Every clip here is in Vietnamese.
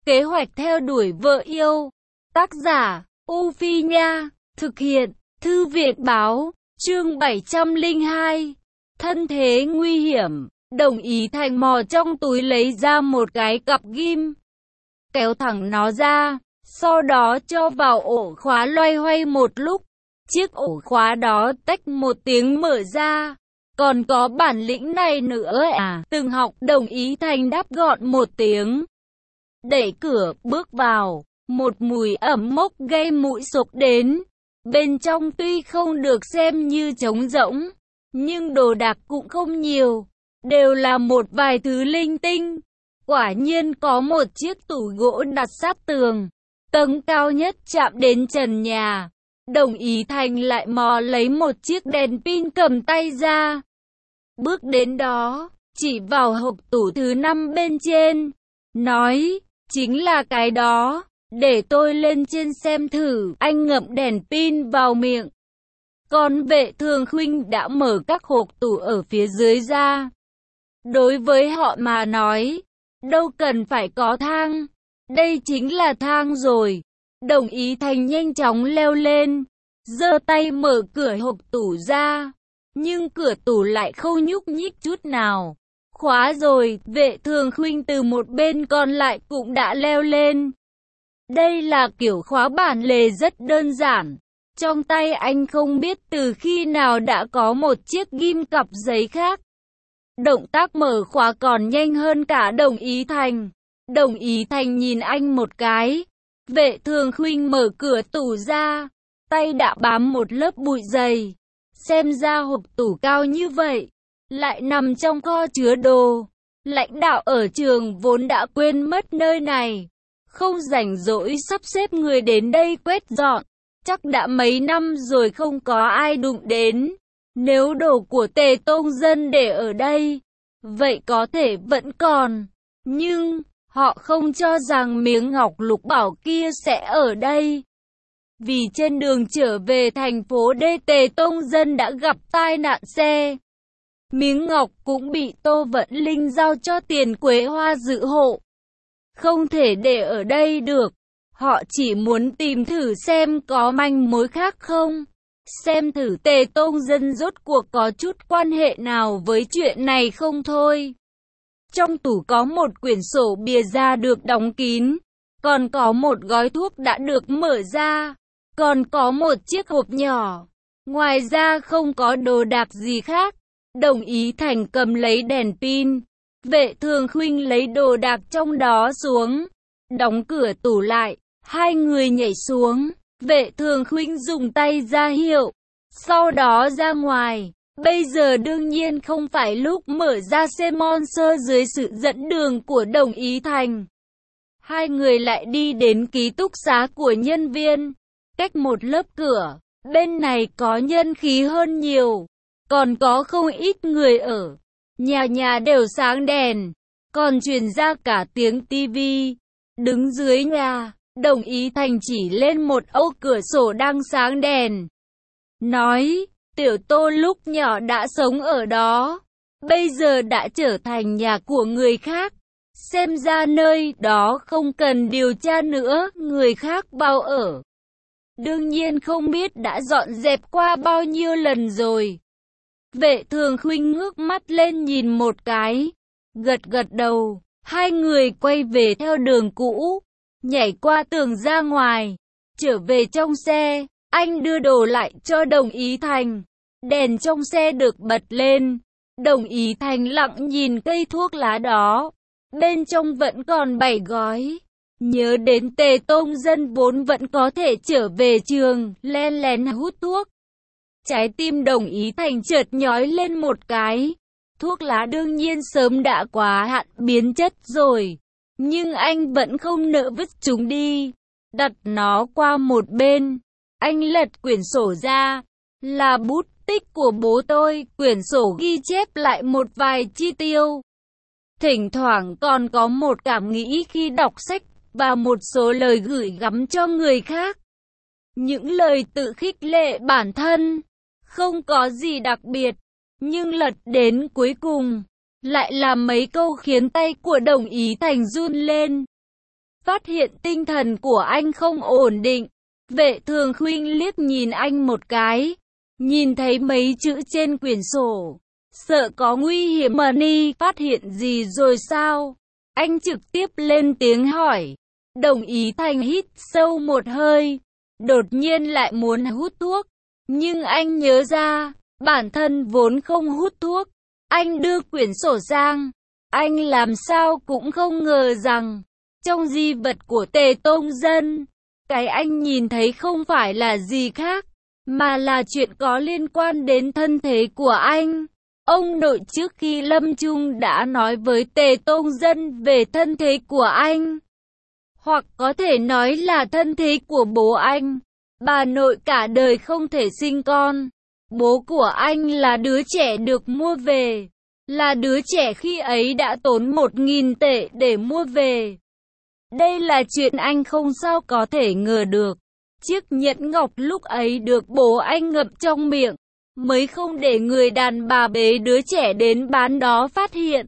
Kế hoạch theo đuổi vợ yêu. Tác giả, U Phi Nha. Thực hiện, Thư viện Báo. Chương 702. Thân thế nguy hiểm. Đồng Ý Thành mò trong túi lấy ra một cái cặp ghim. Kéo thẳng nó ra. Sau đó cho vào ổ khóa loay hoay một lúc. Chiếc ổ khóa đó tách một tiếng mở ra. Còn có bản lĩnh này nữa à? Từng học. Đồng Ý Thành đáp gọn một tiếng. Đẩy cửa, bước vào. Một mùi ẩm mốc gây mũi xộc đến. Bên trong tuy không được xem như trống rỗng, nhưng đồ đạc cũng không nhiều. Đều là một vài thứ linh tinh. Quả nhiên có một chiếc tủ gỗ đặt sát tường. Tầng cao nhất chạm đến trần nhà. Đồng Ý Thành lại mò lấy một chiếc đèn pin cầm tay ra. Bước đến đó, chỉ vào hộp tủ thứ 5 bên trên. Nói, chính là cái đó. Để tôi lên trên xem thử. Anh ngậm đèn pin vào miệng. Còn Vệ Thường Khuynh đã mở các hộp tủ ở phía dưới ra. Đối với họ mà nói, đâu cần phải có thang. Đây chính là thang rồi. Đồng Ý Thành nhanh chóng leo lên, giơ tay mở cửa hộp tủ ra. Nhưng cửa tủ lại không nhúc nhích chút nào. Khóa rồi. Vệ Thường Khuynh từ một bên còn lại cũng đã leo lên. Đây là kiểu khóa bản lề rất đơn giản. Trong tay anh không biết từ khi nào đã có một chiếc ghim cặp giấy khác. Động tác mở khóa còn nhanh hơn cả Đồng Ý Thành. Đồng Ý Thành nhìn anh một cái. Vệ Thường Khuynh mở cửa tủ ra. Tay đã bám một lớp bụi dày. Xem ra hộp tủ cao như vậy, lại nằm trong kho chứa đồ. Lãnh đạo ở trường vốn đã quên mất nơi này. Không rảnh rỗi sắp xếp người đến đây quét dọn. Chắc đã mấy năm rồi không có ai đụng đến. Nếu đồ của Tề Tông Dân để ở đây, vậy có thể vẫn còn. Nhưng, họ không cho rằng miếng ngọc lục bảo kia sẽ ở đây. Vì trên đường trở về thành phố D, Tề Tông Dân đã gặp tai nạn xe. Miếng ngọc cũng bị Tô Vận Linh giao cho Tiền Quế Hoa giữ hộ. Không thể để ở đây được. Họ chỉ muốn tìm thử xem có manh mối khác không. Xem thử Tề Tông Dân rốt cuộc có chút quan hệ nào với chuyện này không thôi. Trong tủ có một quyển sổ bìa da được đóng kín. Còn có một gói thuốc đã được mở ra. Còn có một chiếc hộp nhỏ. Ngoài ra không có đồ đạc gì khác. Đồng Ý Thành cầm lấy đèn pin. Vệ Thường Khuynh lấy đồ đạc trong đó xuống. Đóng cửa tủ lại. Hai người nhảy xuống. Vệ Thường Khuynh dùng tay ra hiệu. Sau đó ra ngoài. Bây giờ đương nhiên không phải lúc mở ra xe Monster dưới sự dẫn đường của Đồng Ý Thành. Hai người lại đi đến ký túc xá của nhân viên. Cách một lớp cửa. Bên này có nhân khí hơn nhiều. Còn có không ít người ở. Nhà nhà đều sáng đèn. Còn truyền ra cả tiếng tivi. Đứng dưới nhà, Đồng Ý Thành chỉ lên một ô cửa sổ đang sáng đèn. Nói, Tiểu Tô lúc nhỏ đã sống ở đó. Bây giờ đã trở thành nhà của người khác. Xem ra nơi đó không cần điều tra nữa, người khác bao ở. Đương nhiên không biết đã dọn dẹp qua bao nhiêu lần rồi. Vệ Thường Khuynh ngước mắt lên nhìn một cái. Gật gật đầu. Hai người quay về theo đường cũ. Nhảy qua tường ra ngoài. Trở về trong xe. Anh đưa đồ lại cho Đồng Ý Thành. Đèn trong xe được bật lên. Đồng Ý Thành lặng nhìn cây thuốc lá đó. Bên trong vẫn còn 7 gói. Nhớ đến Tề Tông Dân vốn vẫn có thể trở về trường, len lén hút thuốc. Trái tim Đồng Ý Thành chợt nhói lên một cái. Thuốc lá đương nhiên sớm đã quá hạn biến chất rồi. Nhưng anh vẫn không nỡ vứt chúng đi. Đặt nó qua một bên. Anh lật quyển sổ ra. Là bút tích của bố tôi. Quyển sổ ghi chép lại một vài chi tiêu. Thỉnh thoảng còn có một cảm nghĩ khi đọc sách. Và một số lời gửi gắm cho người khác. Những lời tự khích lệ bản thân. Không có gì đặc biệt. Nhưng lật đến cuối cùng. Lại là mấy câu khiến tay của Đồng Ý Thành run lên. phát hiện tinh thần của anh không ổn định. Vệ Thường Khuynh liếc nhìn anh một cái, nhìn thấy mấy chữ trên quyển sổ, sợ có nguy hiểm. Money phát hiện gì rồi sao? Anh trực tiếp lên tiếng hỏi. Đồng Ý Thành hít sâu một hơi, đột nhiên lại muốn hút thuốc, nhưng anh nhớ ra, bản thân vốn không hút thuốc. Anh đưa quyển sổ sang, anh làm sao cũng không ngờ rằng, trong di vật của Tề Tông Dân, cái anh nhìn thấy không phải là gì khác, mà là chuyện có liên quan đến thân thế của anh. Ông nội trước khi lâm chung đã nói với Tề Tông Dân về thân thế của anh, hoặc có thể nói là thân thế của bố anh. Bà nội cả đời không thể sinh con. Bố của anh là đứa trẻ được mua về, là đứa trẻ khi ấy đã tốn 1.000 tệ để mua về. Đây là chuyện anh không sao có thể ngờ được. Chiếc nhẫn ngọc lúc ấy được bố anh ngậm trong miệng, mới không để người đàn bà bế đứa trẻ đến bán đó phát hiện.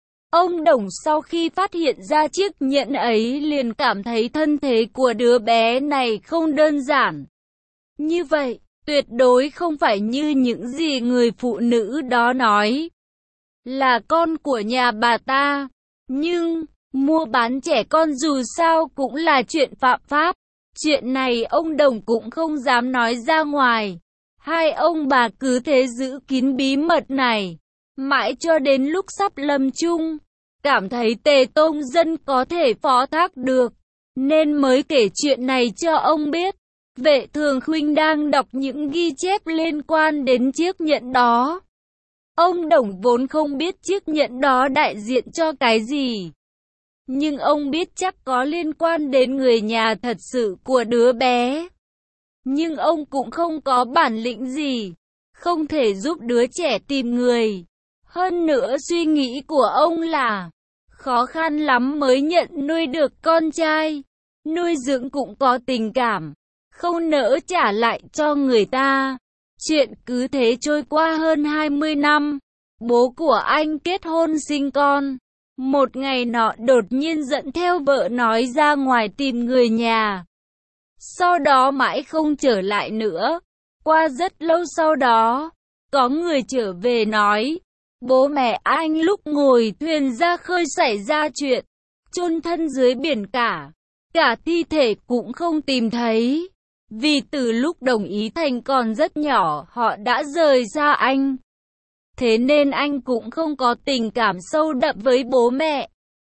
Ông Đồng sau khi phát hiện ra chiếc nhẫn ấy liền cảm thấy thân thế của đứa bé này không đơn giản. Như vậy, tuyệt đối không phải như những gì người phụ nữ đó nói, là con của nhà bà ta. Nhưng, mua bán trẻ con dù sao cũng là chuyện phạm pháp. Chuyện này ông Đồng cũng không dám nói ra ngoài. Hai ông bà cứ thế giữ kín bí mật này, mãi cho đến lúc sắp lâm chung, cảm thấy Tề Tông Dân có thể phó thác được, nên mới kể chuyện này cho ông biết. Vệ Thường Khuynh đang đọc những ghi chép liên quan đến chiếc nhẫn đó. Ông Đồng vốn không biết chiếc nhẫn đó đại diện cho cái gì, nhưng ông biết chắc có liên quan đến người nhà thật sự của đứa bé. Nhưng ông cũng không có bản lĩnh gì, không thể giúp đứa trẻ tìm người. Hơn nữa suy nghĩ của ông là, khó khăn lắm mới nhận nuôi được con trai, nuôi dưỡng cũng có tình cảm, không nỡ trả lại cho người ta. Chuyện cứ thế trôi qua hơn 20 năm, bố của anh kết hôn sinh con. Một ngày nọ đột nhiên dẫn theo vợ nói ra ngoài tìm người nhà. Sau đó mãi không trở lại nữa. Qua rất lâu sau đó, có người trở về nói, bố mẹ anh lúc ngồi thuyền ra khơi xảy ra chuyện, chôn thân dưới biển cả thi thể cũng không tìm thấy. Vì từ lúc Đồng Ý Thành còn rất nhỏ họ đã rời xa anh. Thế nên anh cũng không có tình cảm sâu đậm với bố mẹ.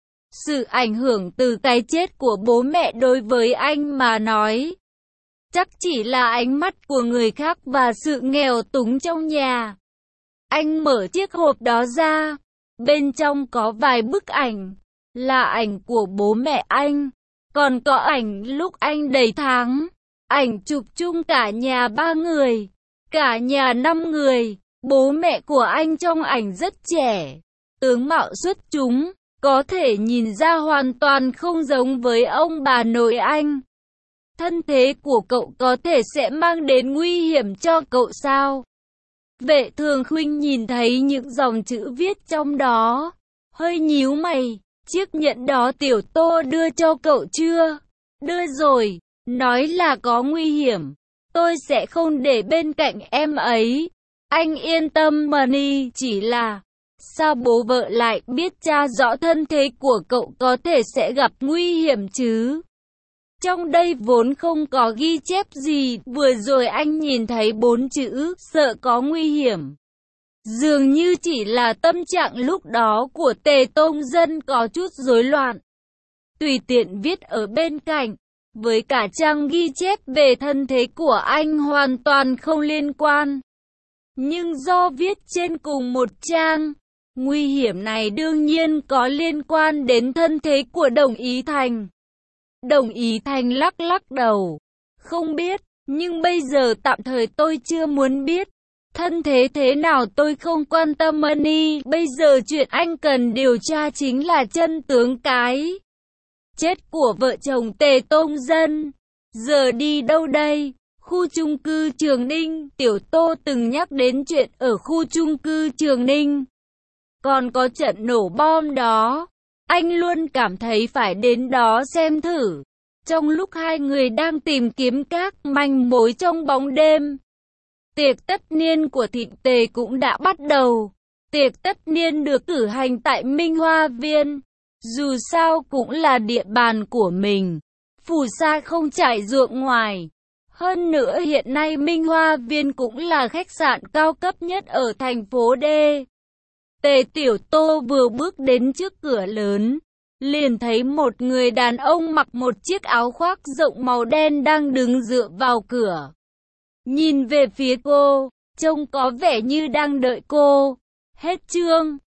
Sự ảnh hưởng từ cái chết của bố mẹ đối với anh mà nói, chắc chỉ là ánh mắt của người khác và sự nghèo túng trong nhà. Anh mở chiếc hộp đó ra, bên trong có vài bức ảnh, là ảnh của bố mẹ anh, còn có ảnh lúc anh đầy tháng, ảnh chụp chung cả nhà 3 người, cả nhà 5 người. Bố mẹ của anh trong ảnh rất trẻ, tướng mạo xuất chúng, có thể nhìn ra hoàn toàn không giống với ông bà nội anh. Thân thế của cậu có thể sẽ mang đến nguy hiểm cho cậu sao? Vệ Thường Khuynh nhìn thấy những dòng chữ viết trong đó, hơi nhíu mày. Chiếc nhẫn đó Tiểu Tô đưa cho cậu chưa? Đưa rồi, nói là có nguy hiểm, tôi sẽ không để bên cạnh em ấy. Anh yên tâm Money, chỉ là, sao bố vợ lại biết tra rõ thân thế của cậu có thể sẽ gặp nguy hiểm chứ? Trong đây vốn không có ghi chép gì, vừa rồi anh nhìn thấy 4 chữ, sợ có nguy hiểm. Dường như chỉ là tâm trạng lúc đó của Tề Tông Dân có chút rối loạn. Tùy tiện viết ở bên cạnh, với cả trang ghi chép về thân thế của anh hoàn toàn không liên quan. Nhưng do viết trên cùng một trang, nguy hiểm này đương nhiên có liên quan đến thân thế của Đồng Ý Thành. Đồng Ý Thành lắc lắc đầu. Không biết, nhưng bây giờ tạm thời tôi chưa muốn biết. Thân thế thế nào tôi không quan tâm Money. Bây giờ chuyện anh cần điều tra chính là chân tướng cái chết của vợ chồng Tề Tông Dân. Giờ đi đâu đây? Khu chung cư Trường Ninh. Tiểu Tô từng nhắc đến chuyện ở khu chung cư Trường Ninh. Còn có trận nổ bom đó. Anh luôn cảm thấy phải đến đó xem thử. Trong lúc hai người đang tìm kiếm các manh mối trong bóng đêm, tiệc tất niên của Thịnh Tề cũng đã bắt đầu. Tiệc tất niên được cử hành tại Minh Hoa Viên. Dù sao cũng là địa bàn của mình. Phù sa không trải ruộng ngoài. Hơn nữa hiện nay Minh Hoa Viên cũng là khách sạn cao cấp nhất ở thành phố D. Tề Tiểu Tô vừa bước đến trước cửa lớn, liền thấy một người đàn ông mặc một chiếc áo khoác rộng màu đen đang đứng dựa vào cửa. Nhìn về phía cô, trông có vẻ như đang đợi cô. Hết chương.